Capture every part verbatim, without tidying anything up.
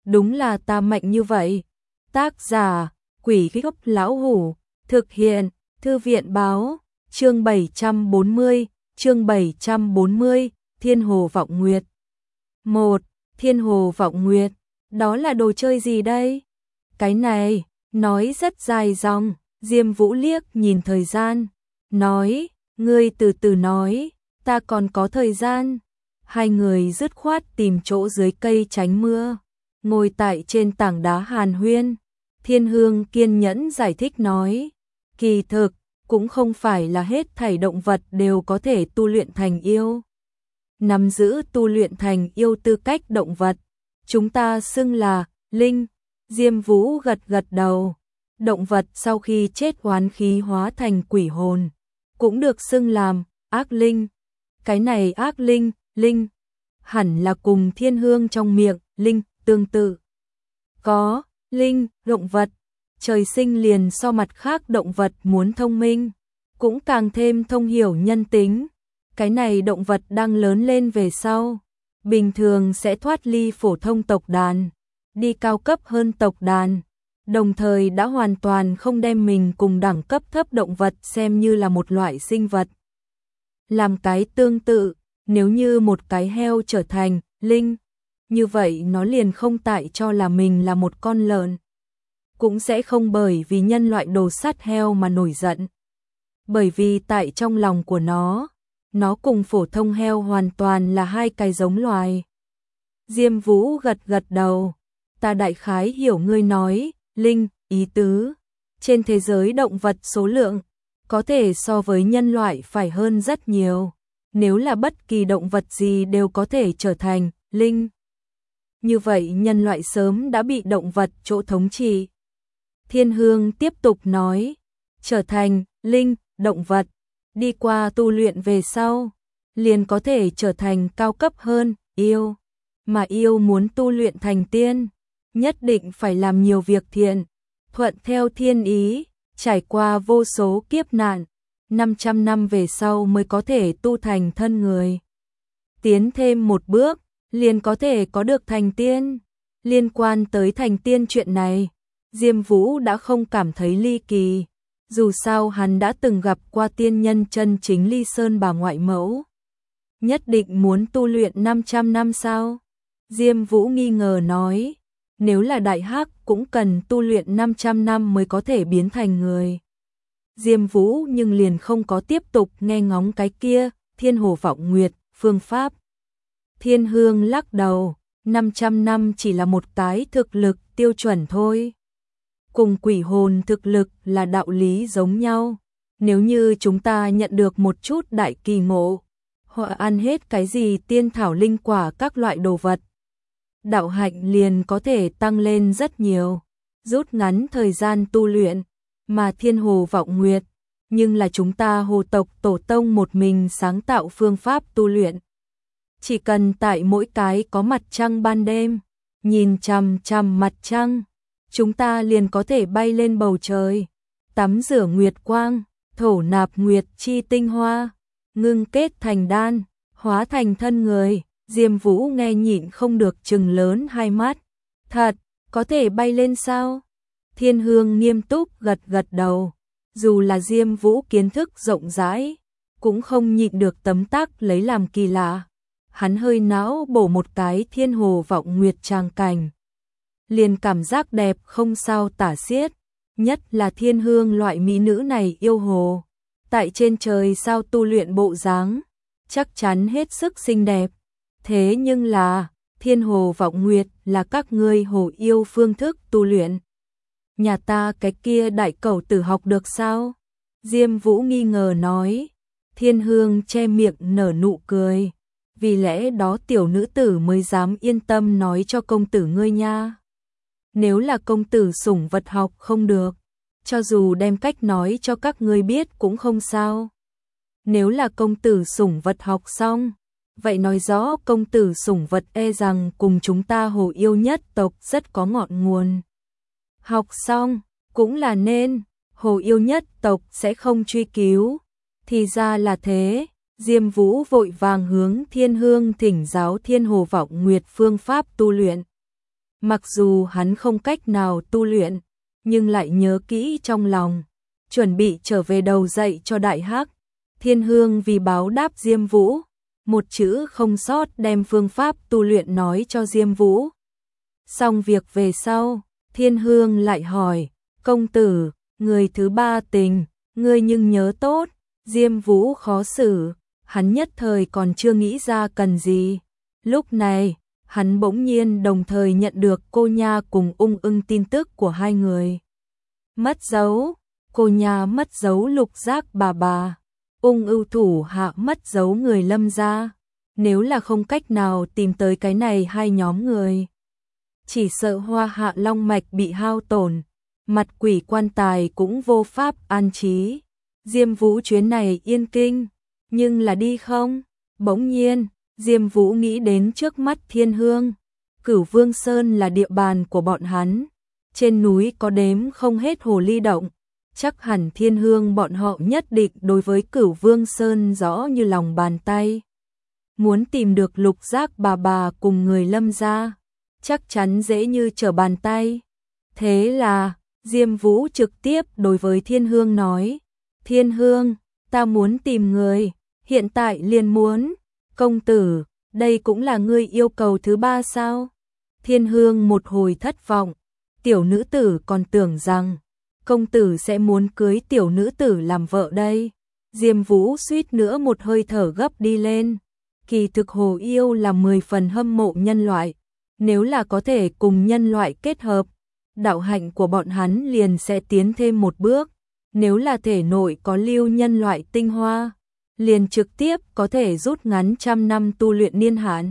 đúng là ta mạnh như vậy. Tác giả, Quỷ Gốc Lão Hủ, thực hiện, Thư viện báo, chương bảy trăm bốn mươi, chương bảy trăm bốn mươi, Thiên Hồ Vọng Nguyệt. một. Thiên Hồ Vọng Nguyệt, đó là đồ chơi gì đây? Cái này, nói rất dài dòng, Diêm Vũ liếc nhìn thời gian, nói, ngươi từ từ nói, ta còn có thời gian. Hai người dứt khoát tìm chỗ dưới cây tránh mưa, ngồi tại trên tảng đá hàn huyên. Thiên Hương kiên nhẫn giải thích nói, kỳ thực, cũng không phải là hết thảy động vật đều có thể tu luyện thành yêu. Nắm giữ tu luyện thành yêu tư cách động vật, chúng ta xưng là linh. Diêm Vũ gật gật đầu, động vật sau khi chết oán khí hóa thành quỷ hồn, cũng được xưng làm ác linh. Cái này ác linh, linh, hẳn là cùng Thiên Hương trong miệng, linh, tương tự. Có, linh, động vật, trời sinh liền so mặt khác động vật muốn thông minh, cũng càng thêm thông hiểu nhân tính. Cái này động vật đang lớn lên về sau, bình thường sẽ thoát ly phổ thông tộc đàn, đi cao cấp hơn tộc đàn, đồng thời đã hoàn toàn không đem mình cùng đẳng cấp thấp động vật xem như là một loại sinh vật. Làm cái tương tự, nếu như một cái heo trở thành linh, như vậy nó liền không tại cho là mình là một con lợn, cũng sẽ không bởi vì nhân loại đồ sát heo mà nổi giận. Bởi vì tại trong lòng của nó, nó cùng phổ thông heo hoàn toàn là hai cái giống loài. Diêm Vũ gật gật đầu, ta đại khái hiểu ngươi nói, linh, ý tứ. Trên thế giới động vật số lượng, có thể so với nhân loại phải hơn rất nhiều. Nếu là bất kỳ động vật gì đều có thể trở thành linh, như vậy nhân loại sớm đã bị động vật chỗ thống trị. Thiên Hương tiếp tục nói, trở thành linh, động vật, đi qua tu luyện về sau, liền có thể trở thành cao cấp hơn, yêu. Mà yêu muốn tu luyện thành tiên, nhất định phải làm nhiều việc thiện, thuận theo thiên ý, trải qua vô số kiếp nạn, năm trăm năm về sau mới có thể tu thành thân người. Tiến thêm một bước, liền có thể có được thành tiên. Liên quan tới thành tiên chuyện này, Diêm Vũ đã không cảm thấy ly kỳ. Dù sao hắn đã từng gặp qua tiên nhân chân chính Ly Sơn bà ngoại mẫu. Nhất định muốn tu luyện năm trăm năm sao? Diêm Vũ nghi ngờ nói, nếu là đại hắc cũng cần tu luyện năm trăm năm mới có thể biến thành người. Diêm Vũ nhưng liền không có tiếp tục nghe ngóng cái kia, Thiên Hồ Vọng Nguyệt, phương pháp. Thiên Hương lắc đầu, năm trăm năm chỉ là một cái thực lực tiêu chuẩn thôi. Cùng quỷ hồn thực lực là đạo lý giống nhau. Nếu như chúng ta nhận được một chút đại kỳ ngộ, hoặc ăn hết cái gì tiên thảo linh quả các loại đồ vật, đạo hạnh liền có thể tăng lên rất nhiều, rút ngắn thời gian tu luyện. Mà Thiên Hồ Vọng Nguyệt, nhưng là chúng ta hồ tộc tổ tông một mình sáng tạo phương pháp tu luyện. Chỉ cần tại mỗi cái có mặt trăng ban đêm, nhìn chằm chằm mặt trăng, chúng ta liền có thể bay lên bầu trời, tắm rửa nguyệt quang, thổ nạp nguyệt chi tinh hoa, ngưng kết thành đan, hóa thành thân người. Diêm Vũ nghe nhịn không được trừng lớn hai mắt. Thật, có thể bay lên sao? Thiên Hương nghiêm túc gật gật đầu. Dù là Diêm Vũ kiến thức rộng rãi, cũng không nhịn được tấm tắc lấy làm kỳ lạ. Hắn hơi não bổ một cái Thiên Hồ Vọng Nguyệt tràng cảnh, liền cảm giác đẹp không sao tả xiết. Nhất là Thiên Hương loại mỹ nữ này yêu hồ, tại trên trời sao tu luyện bộ dáng, chắc chắn hết sức xinh đẹp. Thế nhưng là, Thiên Hồ Vọng Nguyệt là các ngươi hồ yêu phương thức tu luyện. Nhà ta cái kia đại cẩu tử học được sao? Diêm Vũ nghi ngờ nói. Thiên Hương che miệng nở nụ cười. Vì lẽ đó tiểu nữ tử mới dám yên tâm nói cho công tử ngươi nha. Nếu là công tử sủng vật học không được, cho dù đem cách nói cho các ngươi biết cũng không sao. Nếu là công tử sủng vật học xong, vậy nói rõ công tử sủng vật e rằng cùng chúng ta hồ yêu nhất tộc rất có ngọn nguồn. Học xong, cũng là nên, hồ yêu nhất tộc sẽ không truy cứu. Thì ra là thế, Diêm Vũ vội vàng hướng Thiên Hương thỉnh giáo Thiên Hồ Vọng Nguyệt phương pháp tu luyện. Mặc dù hắn không cách nào tu luyện, nhưng lại nhớ kỹ trong lòng, chuẩn bị trở về đầu dạy cho Đại Hắc. Thiên Hương vì báo đáp Diêm Vũ, một chữ không sót đem phương pháp tu luyện nói cho Diêm Vũ. Xong việc về sau, Thiên Hương lại hỏi, công tử, người thứ ba tình, ngươi nhưng nhớ tốt. Diêm Vũ khó xử, hắn nhất thời còn chưa nghĩ ra cần gì. Lúc này, hắn bỗng nhiên đồng thời nhận được cô nha cùng Ung Ưng tin tức của hai người. Mất dấu, cô nha mất dấu Lục Giác bà bà, Ung Ưu thủ hạ mất dấu người Lâm gia. Nếu là không cách nào tìm tới cái này hai nhóm người, chỉ sợ Hoa Hạ long mạch bị hao tổn, mặt quỷ quan tài cũng vô pháp an trí. Diêm Vũ chuyến này yên kinh, nhưng là đi không? Bỗng nhiên, Diêm Vũ nghĩ đến trước mắt Thiên Hương. Cửu Vương Sơn là địa bàn của bọn hắn. Trên núi có đếm không hết hồ ly động. Chắc hẳn Thiên Hương bọn họ nhất định đối với Cửu Vương Sơn rõ như lòng bàn tay. Muốn tìm được Lục Giác bà bà cùng người Lâm gia, chắc chắn dễ như trở bàn tay. Thế là, Diêm Vũ trực tiếp đối với Thiên Hương nói, Thiên Hương, ta muốn tìm người, hiện tại liền muốn. Công tử, đây cũng là ngươi yêu cầu thứ ba sao? Thiên Hương một hồi thất vọng, tiểu nữ tử còn tưởng rằng công tử sẽ muốn cưới tiểu nữ tử làm vợ đây. Diêm Vũ suýt nữa một hơi thở gấp đi lên. Kỳ thực hồ yêu là mười phần hâm mộ nhân loại, nếu là có thể cùng nhân loại kết hợp, đạo hạnh của bọn hắn liền sẽ tiến thêm một bước. Nếu là thể nội có lưu nhân loại tinh hoa, liền trực tiếp có thể rút ngắn trăm năm tu luyện niên hạn.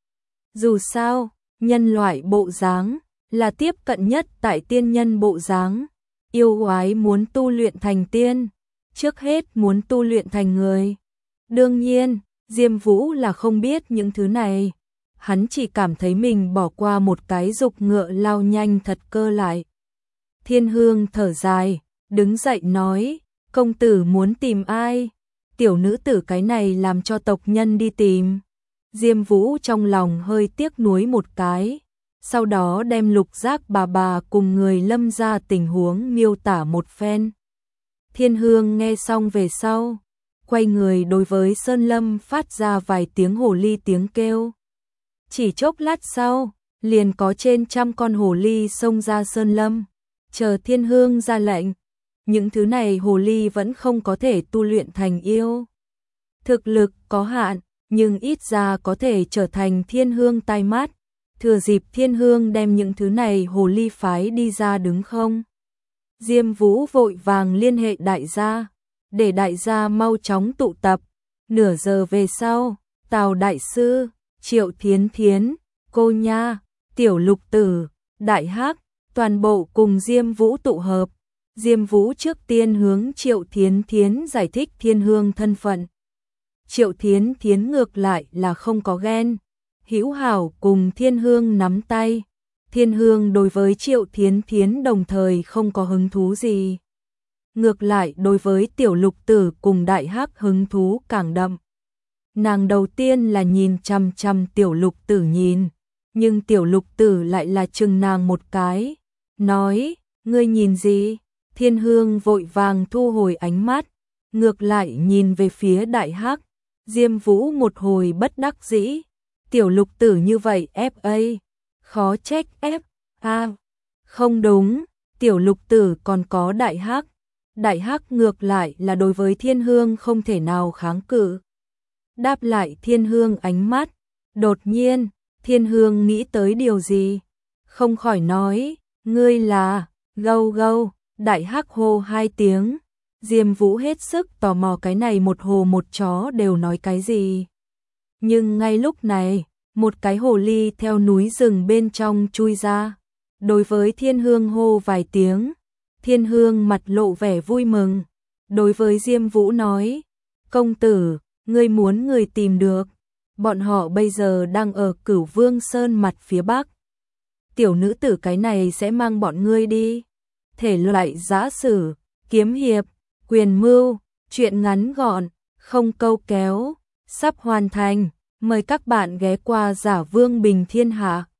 Dù sao, nhân loại bộ dáng là tiếp cận nhất tại tiên nhân bộ dáng. Yêu quái muốn tu luyện thành tiên, trước hết muốn tu luyện thành người. Đương nhiên, Diêm Vũ là không biết những thứ này. Hắn chỉ cảm thấy mình bỏ qua một cái dục ngựa lao nhanh thật cơ lại. Thiên Hương thở dài, đứng dậy nói, công tử muốn tìm ai? Tiểu nữ tử cái này làm cho tộc nhân đi tìm. Diêm Vũ trong lòng hơi tiếc nuối một cái, sau đó đem Lục Giác bà bà cùng người Lâm gia tình huống miêu tả một phen. Thiên Hương nghe xong về sau, quay người đối với Sơn Lâm phát ra vài tiếng hồ ly tiếng kêu. Chỉ chốc lát sau, liền có trên trăm con hồ ly xông ra Sơn Lâm, chờ Thiên Hương ra lệnh. Những thứ này hồ ly vẫn không có thể tu luyện thành yêu. Thực lực có hạn, nhưng ít ra có thể trở thành Thiên Hương tai mắt. Thừa dịp Thiên Hương đem những thứ này hồ ly phái đi ra đứng không. Diêm Vũ vội vàng liên hệ đại gia, để đại gia mau chóng tụ tập. Nửa giờ về sau, Tào Đại Sư, Triệu Thiến Thiến, cô nha, Tiểu Lục Tử, Đại Hắc, toàn bộ cùng Diêm Vũ tụ hợp. Diêm Vũ trước tiên hướng Triệu Thiến Thiến giải thích Thiên Hương thân phận. Triệu Thiến Thiến ngược lại là không có ghen, hữu hảo cùng Thiên Hương nắm tay. Thiên Hương đối với Triệu Thiến Thiến đồng thời không có hứng thú gì. Ngược lại đối với Tiểu Lục Tử cùng Đại Hắc hứng thú càng đậm. Nàng đầu tiên là nhìn chằm chằm Tiểu Lục Tử nhìn, nhưng Tiểu Lục Tử lại là chừng nàng một cái, nói, ngươi nhìn gì? Thiên Hương vội vàng thu hồi ánh mắt, ngược lại nhìn về phía Đại Hắc. Diêm Vũ một hồi bất đắc dĩ, Tiểu Lục Tử như vậy ép a, khó trách ép a. Không đúng, Tiểu Lục Tử còn có Đại Hắc. Đại Hắc ngược lại là đối với Thiên Hương không thể nào kháng cự. Đáp lại Thiên Hương ánh mắt, đột nhiên, Thiên Hương nghĩ tới điều gì, không khỏi nói, ngươi là, gâu gâu. Đại Hắc hô hai tiếng, Diêm Vũ hết sức tò mò cái này một hồ một chó đều nói cái gì. Nhưng ngay lúc này, một cái hồ ly theo núi rừng bên trong chui ra, đối với Thiên Hương hô vài tiếng. Thiên Hương mặt lộ vẻ vui mừng, đối với Diêm Vũ nói, công tử, ngươi muốn người tìm được, bọn họ bây giờ đang ở Cửu Vương Sơn mặt phía bắc. Tiểu nữ tử cái này sẽ mang bọn ngươi đi. Thể loại giã sử, kiếm hiệp, quyền mưu, truyện ngắn gọn, không câu kéo, sắp hoàn thành. Mời các bạn ghé qua Giả Vương Bình Thiên Hạ.